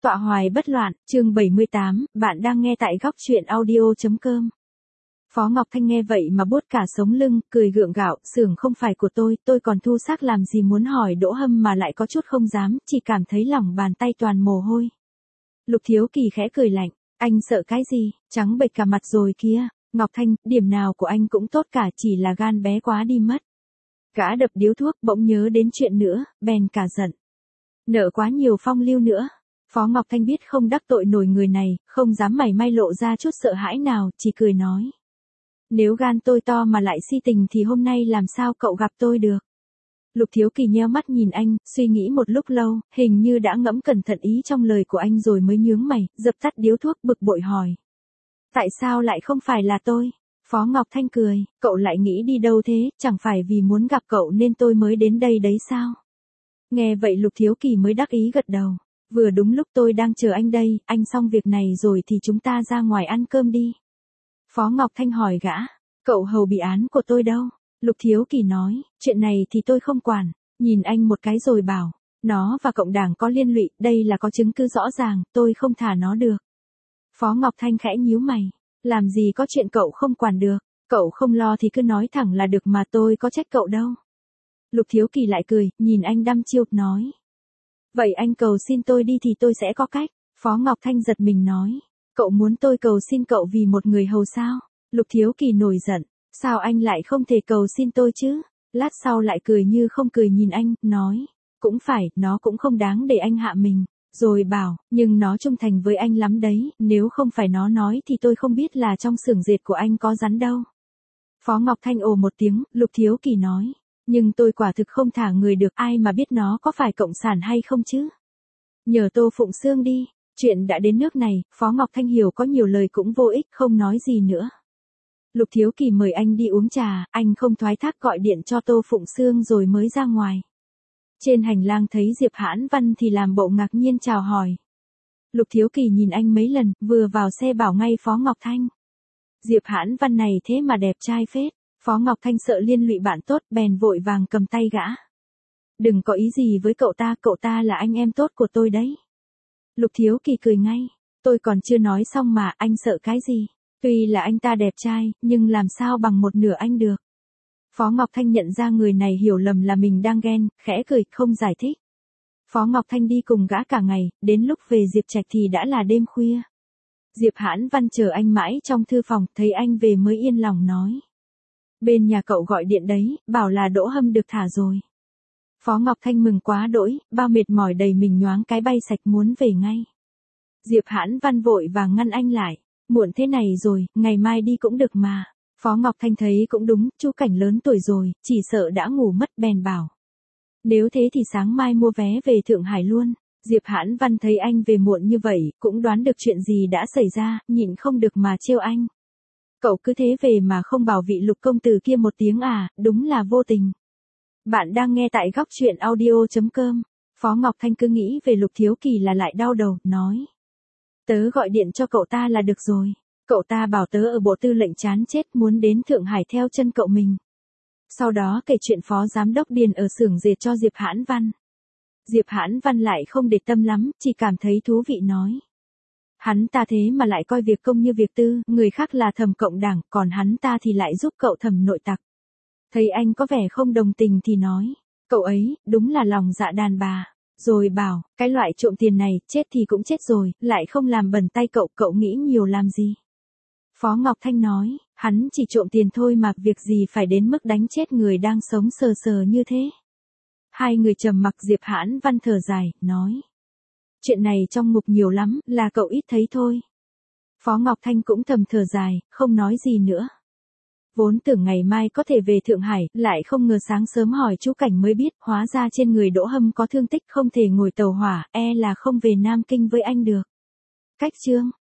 Tọa hoài bất loạn, chương 78, bạn đang nghe tại góc truyện audio.com. Phó Ngọc Thanh nghe vậy mà buốt cả sống lưng, cười gượng gạo, xưởng không phải của tôi còn thu xác làm gì muốn hỏi Đỗ Hâm mà lại có chút không dám, chỉ cảm thấy lòng bàn tay toàn mồ hôi. Lục Thiếu Kỳ khẽ cười lạnh, anh sợ cái gì, trắng bệch cả mặt rồi kia, Ngọc Thanh, điểm nào của anh cũng tốt cả, chỉ là gan bé quá đi mất. Gã đập điếu thuốc bỗng nhớ đến chuyện nữa, bèn cả giận. Nợ quá nhiều phong lưu nữa. Phó Ngọc Thanh biết không đắc tội nổi người này, không dám mảy may lộ ra chút sợ hãi nào, chỉ cười nói. Nếu gan tôi to mà lại si tình thì hôm nay làm sao cậu gặp tôi được? Lục Thiếu Kỳ nheo mắt nhìn anh, suy nghĩ một lúc lâu, hình như đã ngẫm cẩn thận ý trong lời của anh rồi mới nhướng mày, dập tắt điếu thuốc bực bội hỏi. Tại sao lại không phải là tôi? Phó Ngọc Thanh cười, cậu lại nghĩ đi đâu thế, chẳng phải vì muốn gặp cậu nên tôi mới đến đây đấy sao? Nghe vậy Lục Thiếu Kỳ mới đắc ý gật đầu. Vừa đúng lúc tôi đang chờ anh đây, anh xong việc này rồi thì chúng ta ra ngoài ăn cơm đi. Phó Ngọc Thanh hỏi gã, cậu hầu bị án của tôi đâu? Lục Thiếu Kỳ nói, chuyện này thì tôi không quản, nhìn anh một cái rồi bảo, nó và cộng đảng có liên lụy, đây là có chứng cứ rõ ràng, tôi không thả nó được. Phó Ngọc Thanh khẽ nhíu mày, làm gì có chuyện cậu không quản được, cậu không lo thì cứ nói thẳng là được mà tôi có trách cậu đâu. Lục Thiếu Kỳ lại cười, nhìn anh đăm chiêu, nói. Vậy anh cầu xin tôi đi thì tôi sẽ có cách. Phó Ngọc Thanh giật mình nói. Cậu muốn tôi cầu xin cậu vì một người hầu sao? Lục Thiếu Kỳ nổi giận. Sao anh lại không thể cầu xin tôi chứ? Lát sau lại cười như không cười nhìn anh, nói. Cũng phải, nó cũng không đáng để anh hạ mình. Rồi bảo, nhưng nó trung thành với anh lắm đấy, nếu không phải nó nói thì tôi không biết là trong xưởng dệt của anh có rắn đâu. Phó Ngọc Thanh ồ một tiếng, Lục Thiếu Kỳ nói. Nhưng tôi quả thực không thả người được, ai mà biết nó có phải cộng sản hay không chứ. Nhờ Tô Phụng Sương đi, chuyện đã đến nước này, Phó Ngọc Thanh hiểu có nhiều lời cũng vô ích, không nói gì nữa. Lục Thiếu Kỳ mời anh đi uống trà, anh không thoái thác gọi điện cho Tô Phụng Sương rồi mới ra ngoài. Trên hành lang thấy Diệp Hãn Văn thì làm bộ ngạc nhiên chào hỏi. Lục Thiếu Kỳ nhìn anh mấy lần, vừa vào xe bảo ngay Phó Ngọc Thanh. Diệp Hãn Văn này thế mà đẹp trai phết. Phó Ngọc Thanh sợ liên lụy bạn tốt, bèn vội vàng cầm tay gã. Đừng có ý gì với cậu ta là anh em tốt của tôi đấy. Lục Thiếu Kỳ cười ngay, tôi còn chưa nói xong mà, anh sợ cái gì? Tuy là anh ta đẹp trai, nhưng làm sao bằng một nửa anh được. Phó Ngọc Thanh nhận ra người này hiểu lầm là mình đang ghen, khẽ cười, không giải thích. Phó Ngọc Thanh đi cùng gã cả ngày, đến lúc về Diệp Trạch thì đã là đêm khuya. Diệp Hãn Văn chờ anh mãi trong thư phòng, thấy anh về mới yên lòng nói. Bên nhà cậu gọi điện đấy, bảo là Đỗ Hâm được thả rồi. Phó Ngọc Thanh mừng quá đỗi, bao mệt mỏi đầy mình nhoáng cái bay sạch muốn về ngay. Diệp Hãn Văn vội vàng ngăn anh lại. Muộn thế này rồi, ngày mai đi cũng được mà. Phó Ngọc Thanh thấy cũng đúng, Chu Cảnh lớn tuổi rồi, chỉ sợ đã ngủ mất bèn bảo. Nếu thế thì sáng mai mua vé về Thượng Hải luôn. Diệp Hãn Văn thấy anh về muộn như vậy, cũng đoán được chuyện gì đã xảy ra, nhịn không được mà trêu anh. Cậu cứ thế về mà không bảo vị Lục công tử kia một tiếng à, đúng là vô tình. Bạn đang nghe tại góc truyện audio.com. Phó Ngọc Thanh cứ nghĩ về Lục Thiếu Kỳ là lại đau đầu, nói. Tớ gọi điện cho cậu ta là được rồi. Cậu ta bảo tớ ở bộ tư lệnh chán chết muốn đến Thượng Hải theo chân cậu mình. Sau đó kể chuyện Phó Giám đốc Điền ở xưởng dệt cho Diệp Hãn Văn. Diệp Hãn Văn lại không để tâm lắm, chỉ cảm thấy thú vị nói. Hắn ta thế mà lại coi việc công như việc tư, người khác là thầm cộng đảng, còn hắn ta thì lại giúp cậu thầm nội tặc. Thấy anh có vẻ không đồng tình thì nói, cậu ấy, đúng là lòng dạ đàn bà. Rồi bảo, cái loại trộm tiền này, chết thì cũng chết rồi, lại không làm bẩn tay cậu, cậu nghĩ nhiều làm gì. Phó Ngọc Thanh nói, hắn chỉ trộm tiền thôi mà, việc gì phải đến mức đánh chết người đang sống sờ sờ như thế. Hai người trầm mặc. Diệp Hãn Văn thở dài, nói. Chuyện này trong ngục nhiều lắm, là cậu ít thấy thôi. Phó Ngọc Thanh cũng thầm thở dài, không nói gì nữa. Vốn tưởng ngày mai có thể về Thượng Hải, lại không ngờ sáng sớm hỏi chú Cảnh mới biết, hóa ra trên người Đỗ Hâm có thương tích không thể ngồi tàu hỏa, là không về Nam Kinh với anh được. Cách chương